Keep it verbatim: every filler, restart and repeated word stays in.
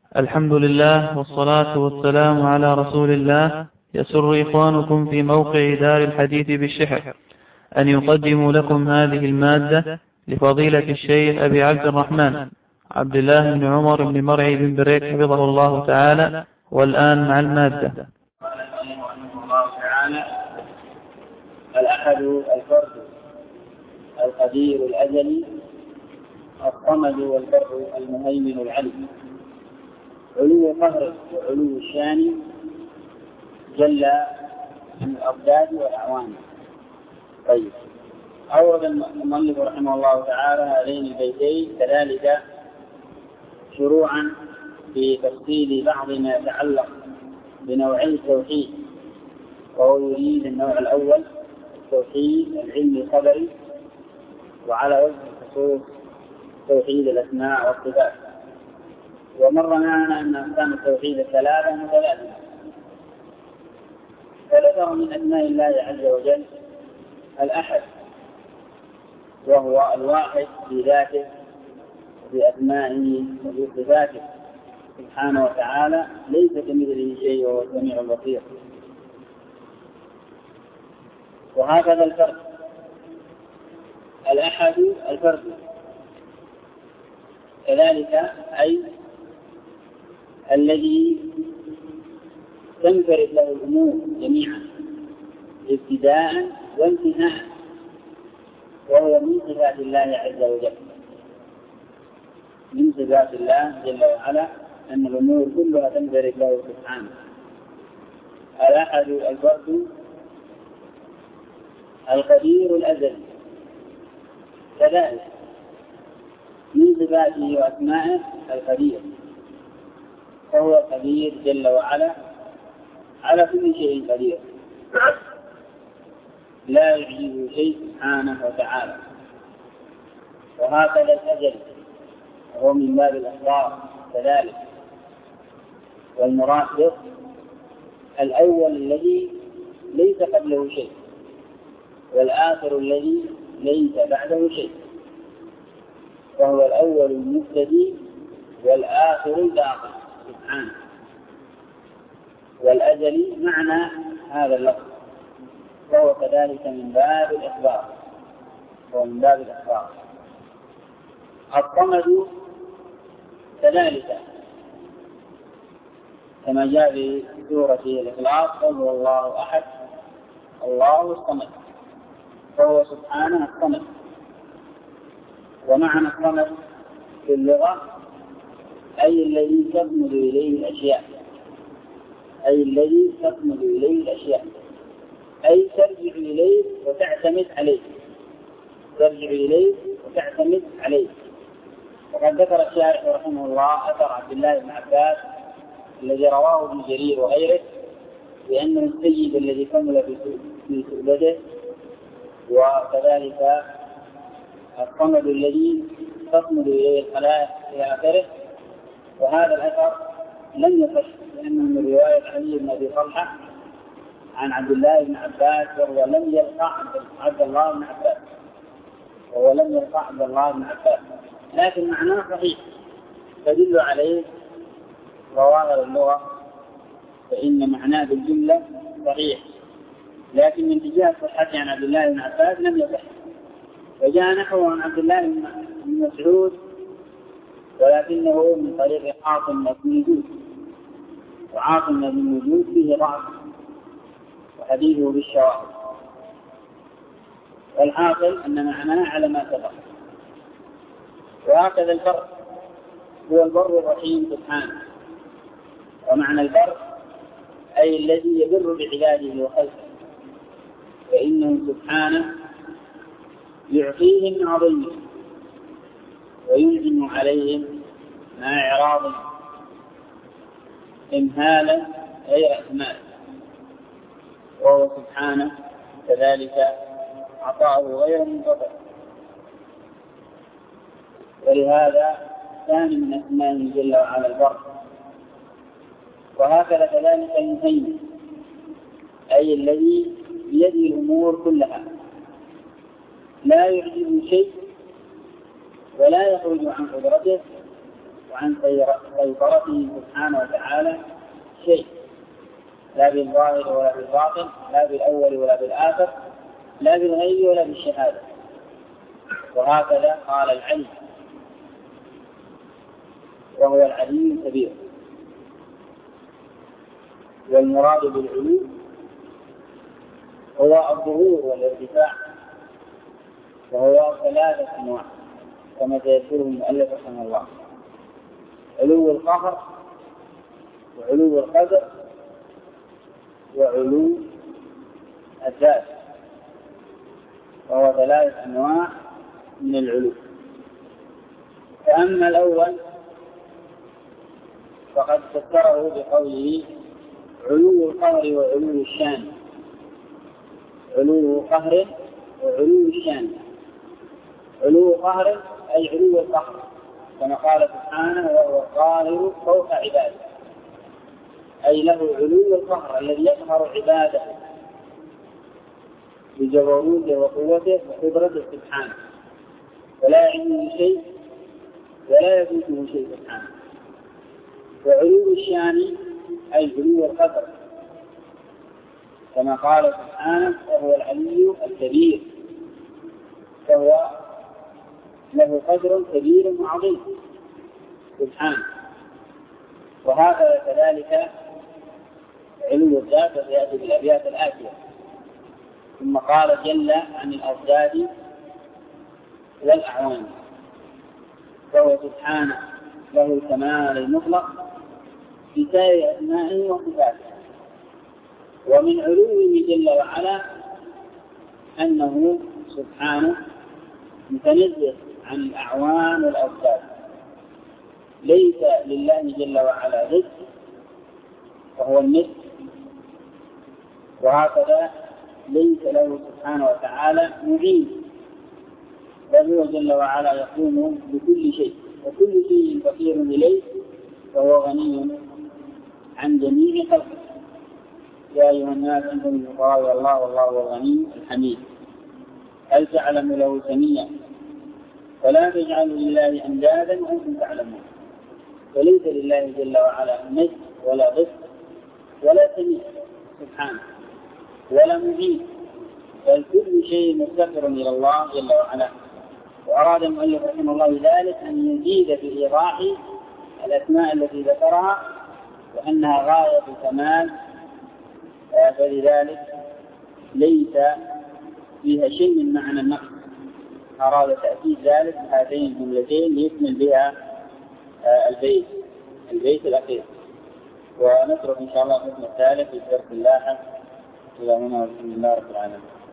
الحمد لله والصلاة والسلام على رسول الله. يسر إخوانكم في موقع دار الحديث بالشحر أن يقدموا لكم هذه المادة لفضيلة الشيخ أبي عبد الرحمن عبد الله بن عمر بن مرعي بن بريك حفظه الله تعالى. والآن مع المادة. قال رحمه الله تعالى: الأحد الفرد القدير الأزلي الصمد والبر المهيمن العليم، علو قهره وعلو الشان جل عن الأضداد والأعوان. طيب، أورد المؤلف رحمه الله تعالى هذين البيتين كذلك شروعا في تفصيل بعض ما يتعلق بنوعي التوحيد، وهو يريد النوع الأول التوحيد العلمي الخبري، وعلى وجه الخصوص توحيد الأسماء والصفات. ومر معنا أن أقسام التوحيد الثلاثة متلازمة، فذكر من أسماء الله عز وجل الأحد، وهو الواحد في ذاته وفي أسمائه وفي صفاته سبحانه وتعالى، ليس كمثله شيء وهو السميع البصير. وهكذا الفرد، الأحد الفرد كذلك، أي الذي تنفرد له الأمور جميعا ابتداء وانتهاء، وهو من صفات الله عز وجل. من صفات الله جل وعلا أن الأمور كلها تنفرد له سبحانه. الأحد الفرد القدير الأزلي كذلك من صفاته وأسمائه القدير، فهو قدير جل وعلا على كل شيء قدير، لا يعجزه شيء سبحانه وتعالى. وهكذا الأجل، وهو من باب الأخبار كذلك. والمراد به الأول الذي ليس قبله شيء، والآخر الذي ليس بعده شيء، وهو الأول المبتدئ والآخر الباقي سبحانه. والأزلي معنى هذا اللفظ، وهو كذلك من باب الإخبار، وهو من باب الإخبار. الصمد كذلك كما جاء في سورة الإخلاص: قل هو الله أحد الله الصمد، فهو سبحانه الصمد. ومعنى الصمد في اللغة أي الذي تصمد إليه الأشياء، أي الذي تصمد إليه الأشياء، أي ترجع إليه وتعتمد عليه، ترجع إليه وتعتمد عليه. وقد ذكر الشارح رحمه الله أثر عبد الله بن عباس الذي رواه ابن جرير وغيره بأنه السيد الذي كمل في سؤدده، وكذلك الصمد الذي تصمد إليه الخلائق إلى آخره. وهذا الأثر لم يصح، لأنه من رواية علي بن أبي طلحة عن عبد الله بن عباس، وهو لم يلقى عبد الله بن عباس وهو لم يلقى عبد الله بن عباس لكن معناه صحيح، تدل عليه ظواهر اللغة، فإن معناه بالجملة صحيح، لكن من اتجاه صحته عن عبد الله بن عباس لم يصح. وجاء نحوه عن عبد الله بن مسعود، ولكنه من طريق عاصم بن وجود، وعاصم بن وجود فيه ضعف وحديثه بالشواهد. والحاصل أن معناه على ما سبق. وهكذا البر هو البر الرحيم سبحانه. ومعنى البر أي الذي يبر بعباده وخلقه، فإنه سبحانه يعطيهم عظيم وينعم عليهم مع إعراض إمهالا غير إكمال، وهو سبحانه كذلك عطاؤه غير منقطع. ولهذا ثاني من أسمائه جل وعلا البر. وهكذا كذلك المهيمن، أي الذي بيده الأمور كلها، لا يعجزه شيء ولا يخرج عن قدرته، وعن سيطرته سبحانه وتعالى شيء، لا بالظاهر ولا بالباطن، لا بالأول ولا بالآخر، لا بالغيب ولا بالشهادة. وهكذا قال العلم، وهو العلي الكبير. والمراد بالعلو هو الظهور والارتفاع، وهو ثلاثة أنواع كما سيذكره المؤلف رحمه الله: علو القهر، وعلو القدر، وعلو الذات، وهو ثلاثة أنواع من العلو. فأما الأول فقد فسره بقوله علو القهر وعلو الشان. علو قهر وعلو الشان. علو قهر أي علو القهر، كما قال سبحانه: وهو القاهر فوق عباده، أي له علو القهر الذي يقهر عباده بجبروته وقوته وقدرته سبحانه، ولا يعلمه شيء ولا يفوته شيء سبحانه. وعلو الشان أي علو القدر، كما قال سبحانه: وهو العلي الكبير، فهو له قدر كبير وعظيم سبحانه. وهكذا كذلك علو الذات يأتي بالأبيات الآتية. ثم قال جل عن الأضداد والأعوان، فهو سبحانه له الكمال المطلق في سائر أسمائه وصفاته. ومن علوه جل وعلا أنه سبحانه متنزه عن الأعوان والأضداد، ليس لله جل وعلا ضد وهو المثل، وهكذا ليس له سبحانه وتعالى معين، بل هو جل وعلا يقوم بكل شيء، وكل شيء فقير إليه، وهو غني عن جميع خلقه. يا أيها الناس أنتم الفقراء إلى الله والله هو الغني الحميد. هل تعلم له سميا؟ فلا تجعلوا لله أندادا وأنتم تعلمون. فليس لله جل وعلا ند ولا ضد ولا سميع سبحانه ولا معين، بل كل شيء مفتقر إلى الله جل وعلا. وأراد المؤلف رحمه الله ذلك أن يزيد في إيضاح الأسماء التي ذكرها وأنها غاية الكمال، فلذلك ليس فيها شيء من معنى النقص. أراد تأكيد ذلك بهاتين الجملتين ليكمل بها البيت البيت الأخير. ونترك إن شاء الله القسم الثالث في الدرس اللاحق. إلى هنا والحمد لله رب العالمين.